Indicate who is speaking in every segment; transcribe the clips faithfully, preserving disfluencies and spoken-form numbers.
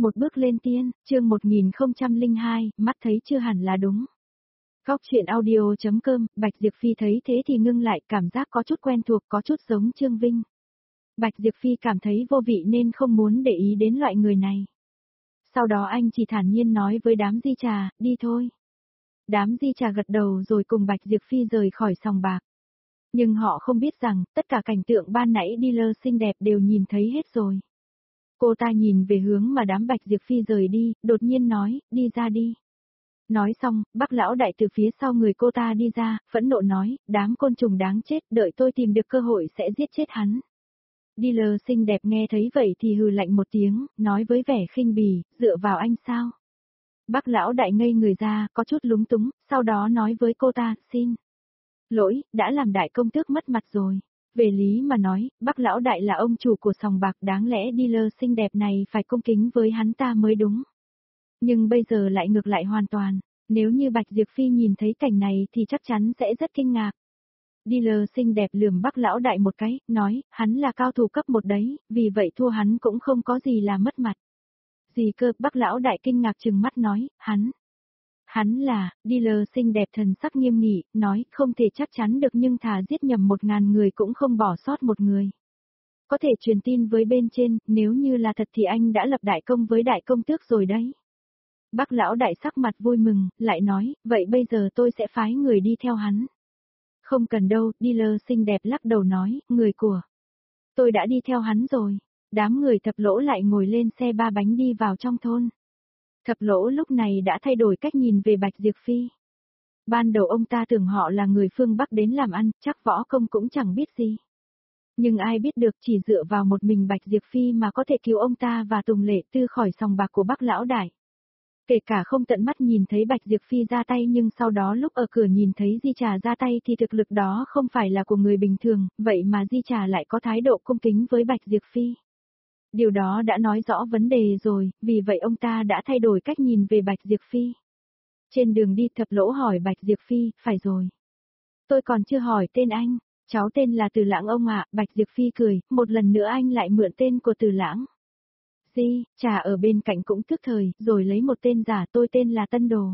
Speaker 1: Một bước lên tiên, chương một nghìn không trăm lẻ hai, mắt thấy chưa hẳn là đúng. Góc truyện audio chấm com, Bạch Diệp Phi thấy thế thì ngưng lại, cảm giác có chút quen thuộc, có chút giống Trương Vinh. Bạch Diệp Phi cảm thấy vô vị nên không muốn để ý đến loại người này. Sau đó anh chỉ thản nhiên nói với đám di trà, đi thôi. Đám di trà gật đầu rồi cùng Bạch Diệp Phi rời khỏi sòng bạc. Nhưng họ không biết rằng, tất cả cảnh tượng ban nãy dealer xinh đẹp đều nhìn thấy hết rồi. Cô ta nhìn về hướng mà đám Bạch Diệp Phi rời đi, đột nhiên nói, đi ra đi. Nói xong, Bác lão đại từ phía sau người cô ta đi ra, phẫn nộ nói, đám côn trùng đáng chết, đợi tôi tìm được cơ hội sẽ giết chết hắn. Dealer xinh đẹp nghe thấy vậy thì hừ lạnh một tiếng, nói với vẻ khinh bỉ, dựa vào anh sao? Bác lão đại ngây người ra, có chút lúng túng, sau đó nói với cô ta, xin lỗi, đã làm đại công tước mất mặt rồi. Về lý mà nói, Bác lão đại là ông chủ của sòng bạc, đáng lẽ dealer xinh đẹp này phải cung kính với hắn ta mới đúng. Nhưng bây giờ lại ngược lại hoàn toàn, nếu như Bạch Diệp Phi nhìn thấy cảnh này thì chắc chắn sẽ rất kinh ngạc. Dealer xinh đẹp lườm Bác lão đại một cái, nói, hắn là cao thủ cấp một đấy, vì vậy thua hắn cũng không có gì là mất mặt. Gì cơ, Bác lão đại kinh ngạc trừng mắt nói, hắn. Hắn là, dealer xinh đẹp thần sắc nghiêm nghị, nói, không thể chắc chắn được nhưng thà giết nhầm một ngàn người cũng không bỏ sót một người. Có thể truyền tin với bên trên, nếu như là thật thì anh đã lập đại công với đại công tước rồi đấy. Bác lão đại sắc mặt vui mừng, lại nói, vậy bây giờ tôi sẽ phái người đi theo hắn. Không cần đâu, dealer xinh đẹp lắc đầu nói, người của. Tôi đã đi theo hắn rồi. Đám người Thập Lỗ lại ngồi lên xe ba bánh đi vào trong thôn. Thập Lỗ lúc này đã thay đổi cách nhìn về Bạch Diệp Phi. Ban đầu ông ta tưởng họ là người phương Bắc đến làm ăn, chắc võ công cũng chẳng biết gì. Nhưng ai biết được chỉ dựa vào một mình Bạch Diệp Phi mà có thể cứu ông ta và Tùng Lệ Tư khỏi sòng bạc của Bác lão đại. Kể cả không tận mắt nhìn thấy Bạch Diệp Phi ra tay nhưng sau đó lúc ở cửa nhìn thấy Di Trà ra tay thì thực lực đó không phải là của người bình thường, vậy mà Di Trà lại có thái độ cung kính với Bạch Diệp Phi. Điều đó đã nói rõ vấn đề rồi, vì vậy ông ta đã thay đổi cách nhìn về Bạch Diệp Phi. Trên đường đi Thập Lỗ hỏi Bạch Diệp Phi, phải rồi. Tôi còn chưa hỏi tên anh, cháu tên là Từ Lãng ông ạ, Bạch Diệp Phi cười, một lần nữa anh lại mượn tên của Từ Lãng. Di, Trà ở bên cạnh cũng tức thời, rồi lấy một tên giả, tôi tên là Tân Đồ.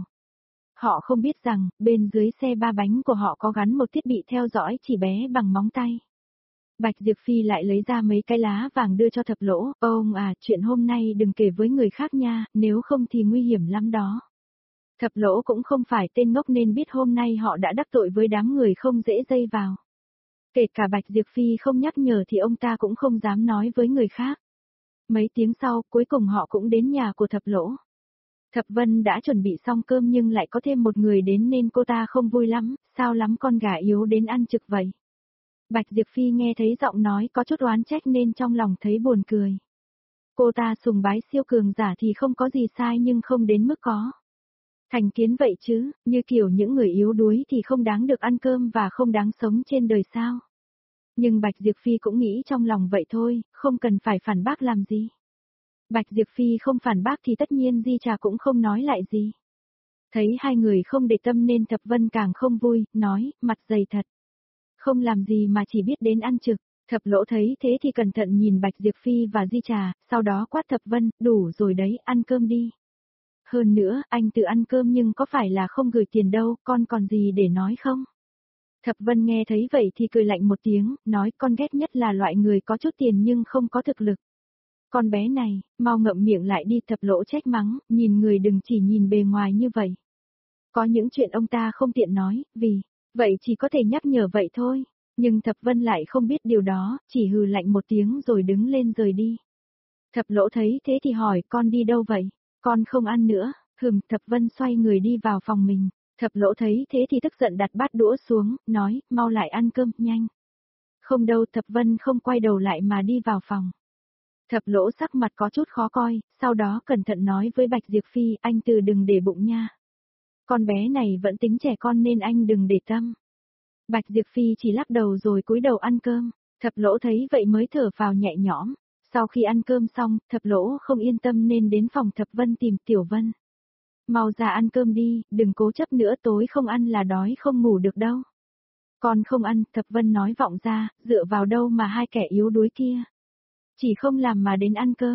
Speaker 1: Họ không biết rằng, bên dưới xe ba bánh của họ có gắn một thiết bị theo dõi chỉ bé bằng móng tay. Bạch Diệp Phi lại lấy ra mấy cái lá vàng đưa cho Thập Lỗ, ông à, chuyện hôm nay đừng kể với người khác nha, nếu không thì nguy hiểm lắm đó. Thập Lỗ cũng không phải tên ngốc nên biết hôm nay họ đã đắc tội với đám người không dễ dây vào. Kể cả Bạch Diệp Phi không nhắc nhở thì ông ta cũng không dám nói với người khác. Mấy tiếng sau, cuối cùng họ cũng đến nhà của Thập Lỗ. Thập Vân đã chuẩn bị xong cơm nhưng lại có thêm một người đến nên cô ta không vui lắm, sao lắm con gà yếu đến ăn trực vậy. Bạch Diệp Phi nghe thấy giọng nói có chút oán trách nên trong lòng thấy buồn cười. Cô ta sùng bái siêu cường giả thì không có gì sai nhưng không đến mức có thành kiến vậy chứ, như kiểu những người yếu đuối thì không đáng được ăn cơm và không đáng sống trên đời sao. Nhưng Bạch Diệp Phi cũng nghĩ trong lòng vậy thôi, không cần phải phản bác làm gì. Bạch Diệp Phi không phản bác thì tất nhiên Di Trà cũng không nói lại gì. Thấy hai người không để tâm nên Thập Vân càng không vui, nói, mặt dày thật. Không làm gì mà chỉ biết đến ăn trực. Thập Lỗ thấy thế thì cẩn thận nhìn Bạch Diệp Phi và Di Trà, sau đó quát Thập Vân, đủ rồi đấy, ăn cơm đi. Hơn nữa, anh tự ăn cơm nhưng có phải là không gửi tiền đâu, con còn gì để nói không? Thập Vân nghe thấy vậy thì cười lạnh một tiếng, nói con ghét nhất là loại người có chút tiền nhưng không có thực lực. Con bé này, mau ngậm miệng lại đi. Thập Lỗ trách mắng, nhìn người đừng chỉ nhìn bề ngoài như vậy. Có những chuyện ông ta không tiện nói, vì, vậy chỉ có thể nhắc nhở vậy thôi. Nhưng Thập Vân lại không biết điều đó, chỉ hừ lạnh một tiếng rồi đứng lên rời đi. Thập Lỗ thấy thế thì hỏi, con đi đâu vậy? Con không ăn nữa. Hừm, Thập Vân xoay người đi vào phòng mình. Thập Lỗ thấy thế thì tức giận đặt bát đũa xuống, nói, mau lại ăn cơm, nhanh. Không đâu, Thập Vân không quay đầu lại mà đi vào phòng. Thập Lỗ sắc mặt có chút khó coi, sau đó cẩn thận nói với Bạch Diệp Phi, anh từ đừng để bụng nha. Con bé này vẫn tính trẻ con nên anh đừng để tâm. Bạch Diệp Phi chỉ lắc đầu rồi cúi đầu ăn cơm. Thập Lỗ thấy vậy mới thở vào nhẹ nhõm. Sau khi ăn cơm xong, Thập Lỗ không yên tâm nên đến phòng Thập Vân tìm Tiểu Vân. Mau ra ăn cơm đi, đừng cố chấp nữa, tối không ăn là đói không ngủ được đâu. Con không ăn, Thập Vân nói vọng ra, dựa vào đâu mà hai kẻ yếu đuối kia. Chỉ không làm mà đến ăn cơm,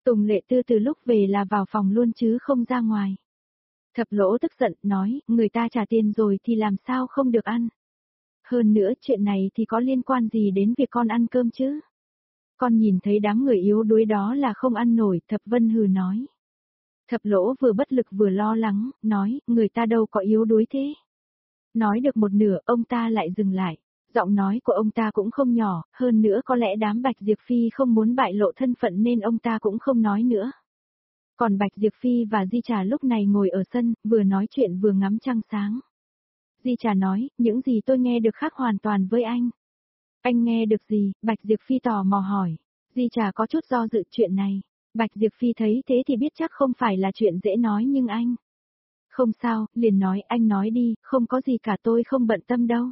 Speaker 1: Tùng Lệ Tư từ lúc về là vào phòng luôn chứ không ra ngoài. Thập Lỗ tức giận, nói, người ta trả tiền rồi thì làm sao không được ăn. Hơn nữa chuyện này thì có liên quan gì đến việc con ăn cơm chứ? Con nhìn thấy đám người yếu đuối đó là không ăn nổi, Thập Vân hừ nói. Thập Lỗ vừa bất lực vừa lo lắng, nói, người ta đâu có yếu đuối thế. Nói được một nửa, ông ta lại dừng lại. Giọng nói của ông ta cũng không nhỏ, hơn nữa có lẽ đám Bạch Diệp Phi không muốn bại lộ thân phận nên ông ta cũng không nói nữa. Còn Bạch Diệp Phi và Di Trà lúc này ngồi ở sân, vừa nói chuyện vừa ngắm trăng sáng. Di Trà nói, những gì tôi nghe được khác hoàn toàn với anh. Anh nghe được gì? Bạch Diệp Phi tò mò hỏi. Di Trà có chút do dự chuyện này. Bạch Diệp Phi thấy thế thì biết chắc không phải là chuyện dễ nói nhưng anh. Không sao, liền nói, anh nói đi, không có gì cả, tôi không bận tâm đâu.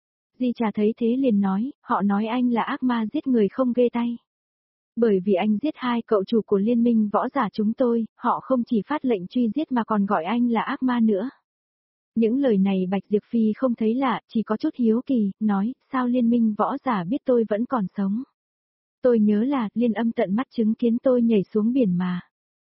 Speaker 1: Di Trà thấy thế liền nói, họ nói anh là ác ma giết người không ghê tay. Bởi vì anh giết hai cậu chủ của liên minh võ giả chúng tôi, họ không chỉ phát lệnh truy giết mà còn gọi anh là ác ma nữa. Những lời này Bạch Diệp Phi không thấy lạ, chỉ có chút hiếu kỳ, nói, sao liên minh võ giả biết tôi vẫn còn sống. Tôi nhớ là, Liên Âm tận mắt chứng kiến tôi nhảy xuống biển mà.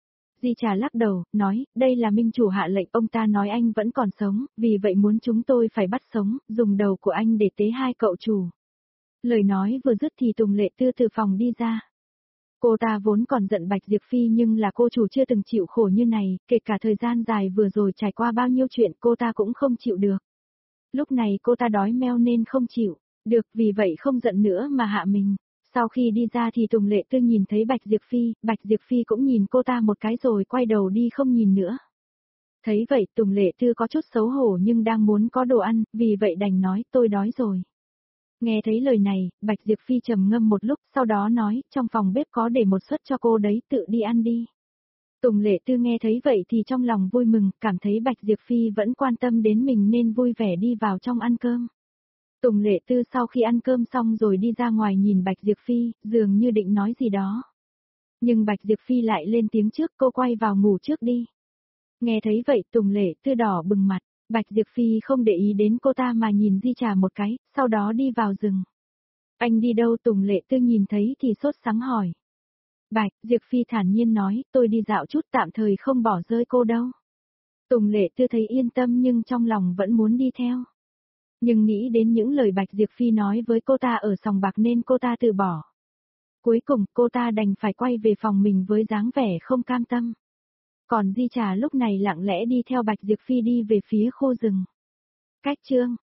Speaker 1: Di Trà lắc đầu, nói, đây là minh chủ hạ lệnh, ông ta nói anh vẫn còn sống, vì vậy muốn chúng tôi phải bắt sống, dùng đầu của anh để tế hai cậu chủ. Lời nói vừa dứt thì Tùng Lệ Tư từ phòng đi ra. Cô ta vốn còn giận Bạch Diệp Phi nhưng là cô chủ chưa từng chịu khổ như này, kể cả thời gian dài vừa rồi trải qua bao nhiêu chuyện cô ta cũng không chịu được. Lúc này cô ta đói meo nên không chịu, được vì vậy không giận nữa mà hạ mình. Sau khi đi ra thì Tùng Lệ Tư nhìn thấy Bạch Diệp Phi, Bạch Diệp Phi cũng nhìn cô ta một cái rồi quay đầu đi không nhìn nữa. Thấy vậy Tùng Lệ Tư có chút xấu hổ nhưng đang muốn có đồ ăn, vì vậy đành nói tôi đói rồi. Nghe thấy lời này, Bạch Diệp Phi trầm ngâm một lúc, sau đó nói, trong phòng bếp có để một suất cho cô đấy, tự đi ăn đi. Tùng Lệ Tư nghe thấy vậy thì trong lòng vui mừng, cảm thấy Bạch Diệp Phi vẫn quan tâm đến mình nên vui vẻ đi vào trong ăn cơm. Tùng Lệ Tư sau khi ăn cơm xong rồi đi ra ngoài nhìn Bạch Diệp Phi, dường như định nói gì đó. Nhưng Bạch Diệp Phi lại lên tiếng trước, cô quay vào ngủ trước đi. Nghe thấy vậy Tùng Lệ Tư đỏ bừng mặt, Bạch Diệp Phi không để ý đến cô ta mà nhìn Di Trà một cái, sau đó đi vào rừng. Anh đi đâu? Tùng Lệ Tư nhìn thấy thì sốt sắng hỏi. Bạch Diệp Phi thản nhiên nói, tôi đi dạo chút, tạm thời không bỏ rơi cô đâu. Tùng Lệ Tư thấy yên tâm nhưng trong lòng vẫn muốn đi theo. Nhưng nghĩ đến những lời Bạch Diệp Phi nói với cô ta ở sòng bạc nên cô ta từ bỏ. Cuối cùng cô ta đành phải quay về phòng mình với dáng vẻ không cam tâm. Còn Di Trà lúc này lặng lẽ đi theo Bạch Diệp Phi đi về phía khu rừng. Cách chương